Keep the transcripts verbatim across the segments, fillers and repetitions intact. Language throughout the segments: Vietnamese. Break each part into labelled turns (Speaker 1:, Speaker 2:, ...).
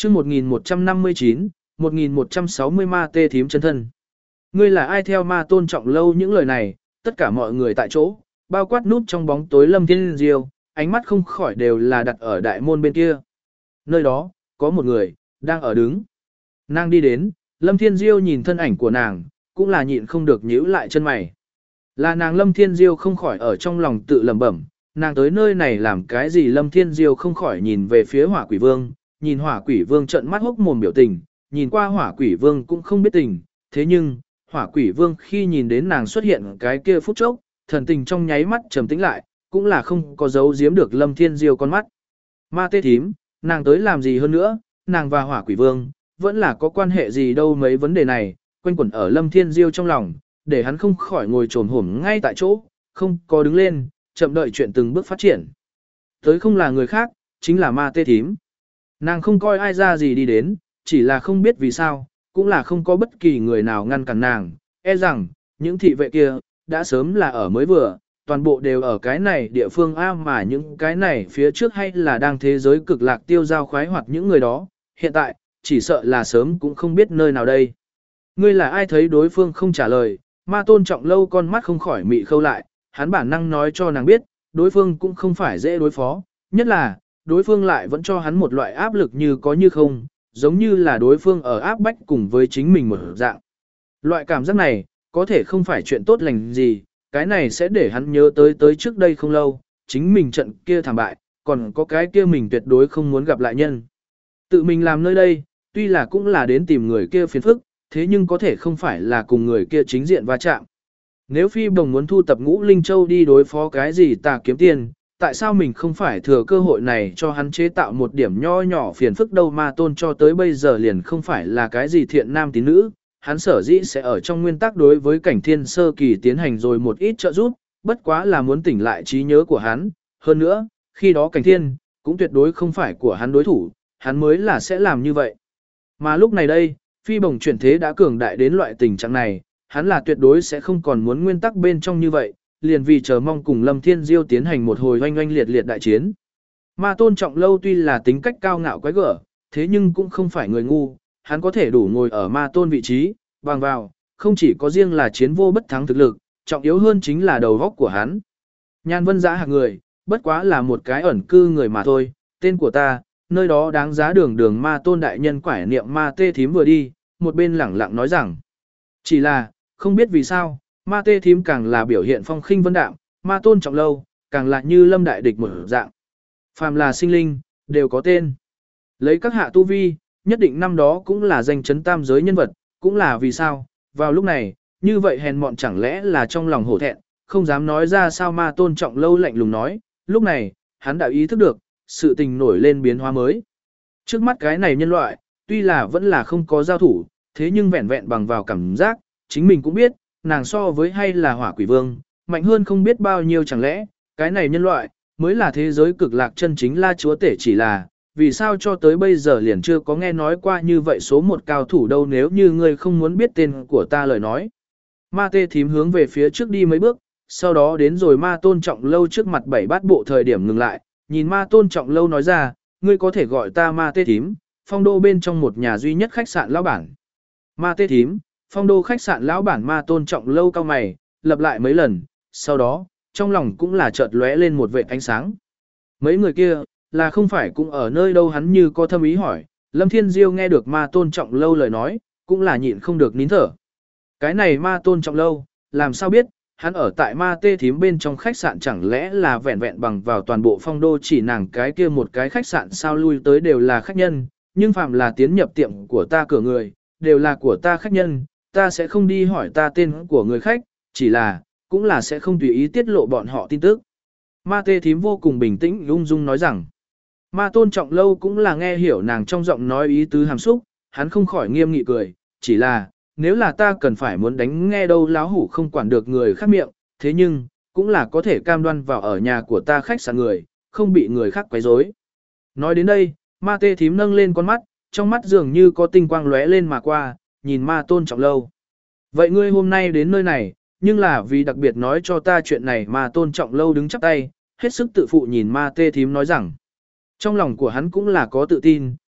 Speaker 1: chương một nghìn một trăm năm mươi chín, một nghìn một trăm sáu mươi ma tê thím chân thân. Ngươi là ai? Theo ma tôn trọng lâu những lời này, tất cả mọi người tại chỗ, bao quát nút trong bóng tối Lâm Thiên Diêu, ánh mắt không khỏi đều là đặt ở đại môn bên kia. Nơi đó, có một người, đang ở đứng. Nàng đi đến, Lâm Thiên Diêu nhìn thân ảnh của nàng, cũng là nhịn không được nhíu lại chân mày. Là nàng Lâm Thiên Diêu không khỏi ở trong lòng tự lẩm bẩm, nàng tới nơi này làm cái gì? Lâm Thiên Diêu không khỏi nhìn về phía Hỏa Quỷ Vương, nhìn Hỏa Quỷ Vương trợn mắt hốc mồm biểu tình, nhìn qua Hỏa Quỷ Vương cũng không biết tình, thế nhưng, Hỏa Quỷ Vương khi nhìn đến nàng xuất hiện cái kia phút chốc, thần tình trong nháy mắt trầm tĩnh lại, cũng là không có giấu giếm được Lâm Thiên Diêu con mắt. Ma tê thím, nàng tới làm gì hơn nữa, nàng và Hỏa Quỷ Vương, vẫn là có quan hệ gì đâu? Mấy vấn đề này, quanh quẩn ở Lâm Thiên Diêu trong lòng, để hắn không khỏi ngồi trồm hổm ngay tại chỗ, không có đứng lên, chậm đợi chuyện từng bước phát triển. Tới không là người khác, chính là ma tê thím. Nàng không coi ai ra gì đi đến, chỉ là không biết vì sao, cũng là không có bất kỳ người nào ngăn cản nàng, e rằng, những thị vệ kia, đã sớm là ở mới vừa, toàn bộ đều ở cái này địa phương A, mà những cái này phía trước hay là đang thế giới cực lạc tiêu giao khoái hoặc những người đó, hiện tại, chỉ sợ là sớm cũng không biết nơi nào đây. Ngươi là ai? Thấy đối phương không trả lời, ma tôn trọng lâu con mắt không khỏi mị khâu lại, hắn bản năng nói cho nàng biết, đối phương cũng không phải dễ đối phó, nhất là, đối phương lại vẫn cho hắn một loại áp lực như có như không, giống như là đối phương ở áp bách cùng với chính mình một dạng. Loại cảm giác này, có thể không phải chuyện tốt lành gì, cái này sẽ để hắn nhớ tới tới trước đây không lâu, chính mình trận kia thảm bại, còn có cái kia mình tuyệt đối không muốn gặp lại nhân. Tự mình làm nơi đây, tuy là cũng là đến tìm người kia phiền phức, thế nhưng có thể không phải là cùng người kia chính diện va chạm. Nếu Phi Bồng muốn thu tập Ngũ Linh Châu đi đối phó cái gì tà kiếm tiền, tại sao mình không phải thừa cơ hội này cho hắn chế tạo một điểm nho nhỏ phiền phức đâu? Ma tôn cho tới bây giờ liền không phải là cái gì thiện nam tín nữ, hắn sở dĩ sẽ ở trong nguyên tắc đối với cảnh thiên sơ kỳ tiến hành rồi một ít trợ giúp, bất quá là muốn tỉnh lại trí nhớ của hắn, hơn nữa, khi đó cảnh thiên, cũng tuyệt đối không phải của hắn đối thủ, hắn mới là sẽ làm như vậy. Mà lúc này đây, Phi Bồng chuyển thế đã cường đại đến loại tình trạng này, hắn là tuyệt đối sẽ không còn muốn nguyên tắc bên trong như vậy, liền vì chờ mong cùng Lâm Thiên Diêu tiến hành một hồi oanh oanh liệt liệt đại chiến. Ma tôn trọng lâu tuy là tính cách cao ngạo quái gở, thế nhưng cũng không phải người ngu, hắn có thể đủ ngồi ở ma tôn vị trí, bằng vào, không chỉ có riêng là chiến vô bất thắng thực lực, trọng yếu hơn chính là đầu góc của hắn. Nhan Vân Giã hạng người, bất quá là một cái ẩn cư người mà thôi, tên của ta, nơi đó đáng giá đường đường ma tôn đại nhân quải niệm ma tê thím vừa đi, một bên lẳng lặng nói rằng, chỉ là, không biết vì sao, ma tê thím càng là biểu hiện phong khinh vân đạm, ma tôn trọng lâu, càng là như lâm đại địch một dạng. Phàm là sinh linh, đều có tên. Lấy các hạ tu vi, nhất định năm đó cũng là danh chấn tam giới nhân vật, cũng là vì sao, vào lúc này, như vậy hèn mọn chẳng lẽ là trong lòng hổ thẹn, không dám nói ra sao? Ma tôn trọng lâu lạnh lùng nói, lúc này, hắn đã ý thức được, sự tình nổi lên biến hóa mới. Trước mắt cái này nhân loại, tuy là vẫn là không có giao thủ, thế nhưng vẹn vẹn bằng vào cảm giác, chính mình cũng biết, nàng so với hay là Hỏa Quỷ Vương, mạnh hơn không biết bao nhiêu, chẳng lẽ, cái này nhân loại, mới là thế giới cực lạc chân chính La Chúa Tể? Chỉ là, vì sao cho tới bây giờ liền chưa có nghe nói qua như vậy số một cao thủ đâu? Nếu như ngươi không muốn biết tên của ta lời nói. Ma tê thím hướng về phía trước đi mấy bước, sau đó đến rồi ma tôn trọng lâu trước mặt bảy bát bộ thời điểm ngừng lại, nhìn ma tôn trọng lâu nói ra, ngươi có thể gọi ta ma tê thím, phong đô bên trong một nhà duy nhất khách sạn lão bản. Ma tê thím, phong đô khách sạn lão bản? Ma tôn trọng lâu cao mày, lặp lại mấy lần, sau đó, trong lòng cũng là chợt lóe lên một vệt ánh sáng. Mấy người kia, là không phải cũng ở nơi đâu? Hắn như có thâm ý hỏi. Lâm Thiên Diêu nghe được ma tôn trọng lâu lời nói, cũng là nhịn không được nín thở. Cái này ma tôn trọng lâu, làm sao biết, hắn ở tại ma tê thím bên trong khách sạn chẳng lẽ là vẹn vẹn bằng vào toàn bộ phong đô chỉ nàng cái kia một cái khách sạn sao? Lui tới đều là khách nhân, nhưng phạm là tiến nhập tiệm của ta cửa người, đều là của ta khách nhân, ta sẽ không đi hỏi ta tên của người khách, chỉ là, cũng là sẽ không tùy ý tiết lộ bọn họ tin tức. Ma tê thím vô cùng bình tĩnh ung dung nói rằng, ma tôn trọng lâu cũng là nghe hiểu nàng trong giọng nói ý tứ hàm xúc, hắn không khỏi nghiêm nghị cười, chỉ là, nếu là ta cần phải muốn đánh nghe đâu láo hủ không quản được người khác miệng, thế nhưng, cũng là có thể cam đoan vào ở nhà của ta khách sạn người, không bị người khác quấy rối. Nói đến đây, ma tê thím nâng lên con mắt, trong mắt dường như có tinh quang lóe lên mà qua, nhìn ma tôn trọng lâu. Vậy ngươi hôm nay đến nơi này, nhưng là vì đặc biệt nói cho ta chuyện này? Ma tôn trọng lâu đứng chắp tay, hết sức tự phụ nhìn ma tê thím nói rằng, trong lòng của hắn cũng là có tự tin,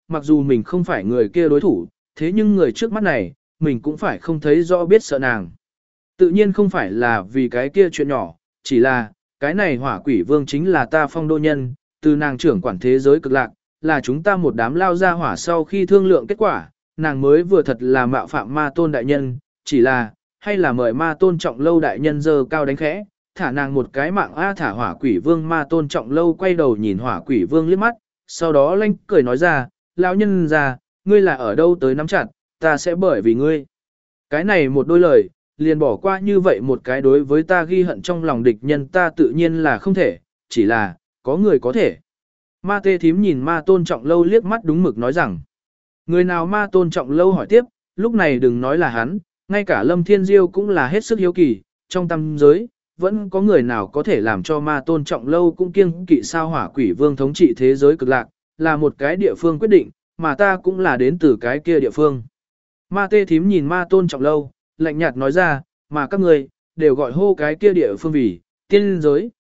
Speaker 1: mặc dù mình không phải người kia đối thủ, thế nhưng người trước mắt này, mình cũng phải không thấy rõ biết sợ nàng. Tự nhiên không phải là vì cái kia chuyện nhỏ, chỉ là, cái này hỏa quỷ vương chính là ta phong đô nhân, từ nàng trưởng quản thế giới cực lạc, là chúng ta một đám lao ra hỏa sau khi thương lượng kết quả, nàng mới vừa thật là mạo phạm ma tôn đại nhân, chỉ là, hay là mời ma tôn trọng lâu đại nhân dơ cao đánh khẽ, thả nàng một cái mạng a thả hỏa quỷ vương ma tôn trọng lâu quay đầu nhìn hỏa quỷ vương liếc mắt, sau đó lanh cười nói ra, lão nhân ra, ngươi là ở đâu tới nắm chặt, ta sẽ bởi vì ngươi. Cái này một đôi lời, liền bỏ qua như vậy một cái đối với ta ghi hận trong lòng địch nhân ta tự nhiên là không thể, chỉ là, có người có thể. Ma tê thím nhìn ma tôn trọng lâu liếc mắt đúng mực nói rằng, người nào ma tôn trọng lâu hỏi tiếp, lúc này đừng nói là hắn, ngay cả Lâm Thiên Diêu cũng là hết sức hiếu kỳ, trong tâm giới, vẫn có người nào có thể làm cho ma tôn trọng lâu cũng kiêng kỵ sao hỏa quỷ vương thống trị thế giới cực lạc, là một cái địa phương quyết định, mà ta cũng là đến từ cái kia địa phương. Ma tê thím nhìn ma tôn trọng lâu, lạnh nhạt nói ra, mà các người, đều gọi hô cái kia địa phương vì, tiên giới.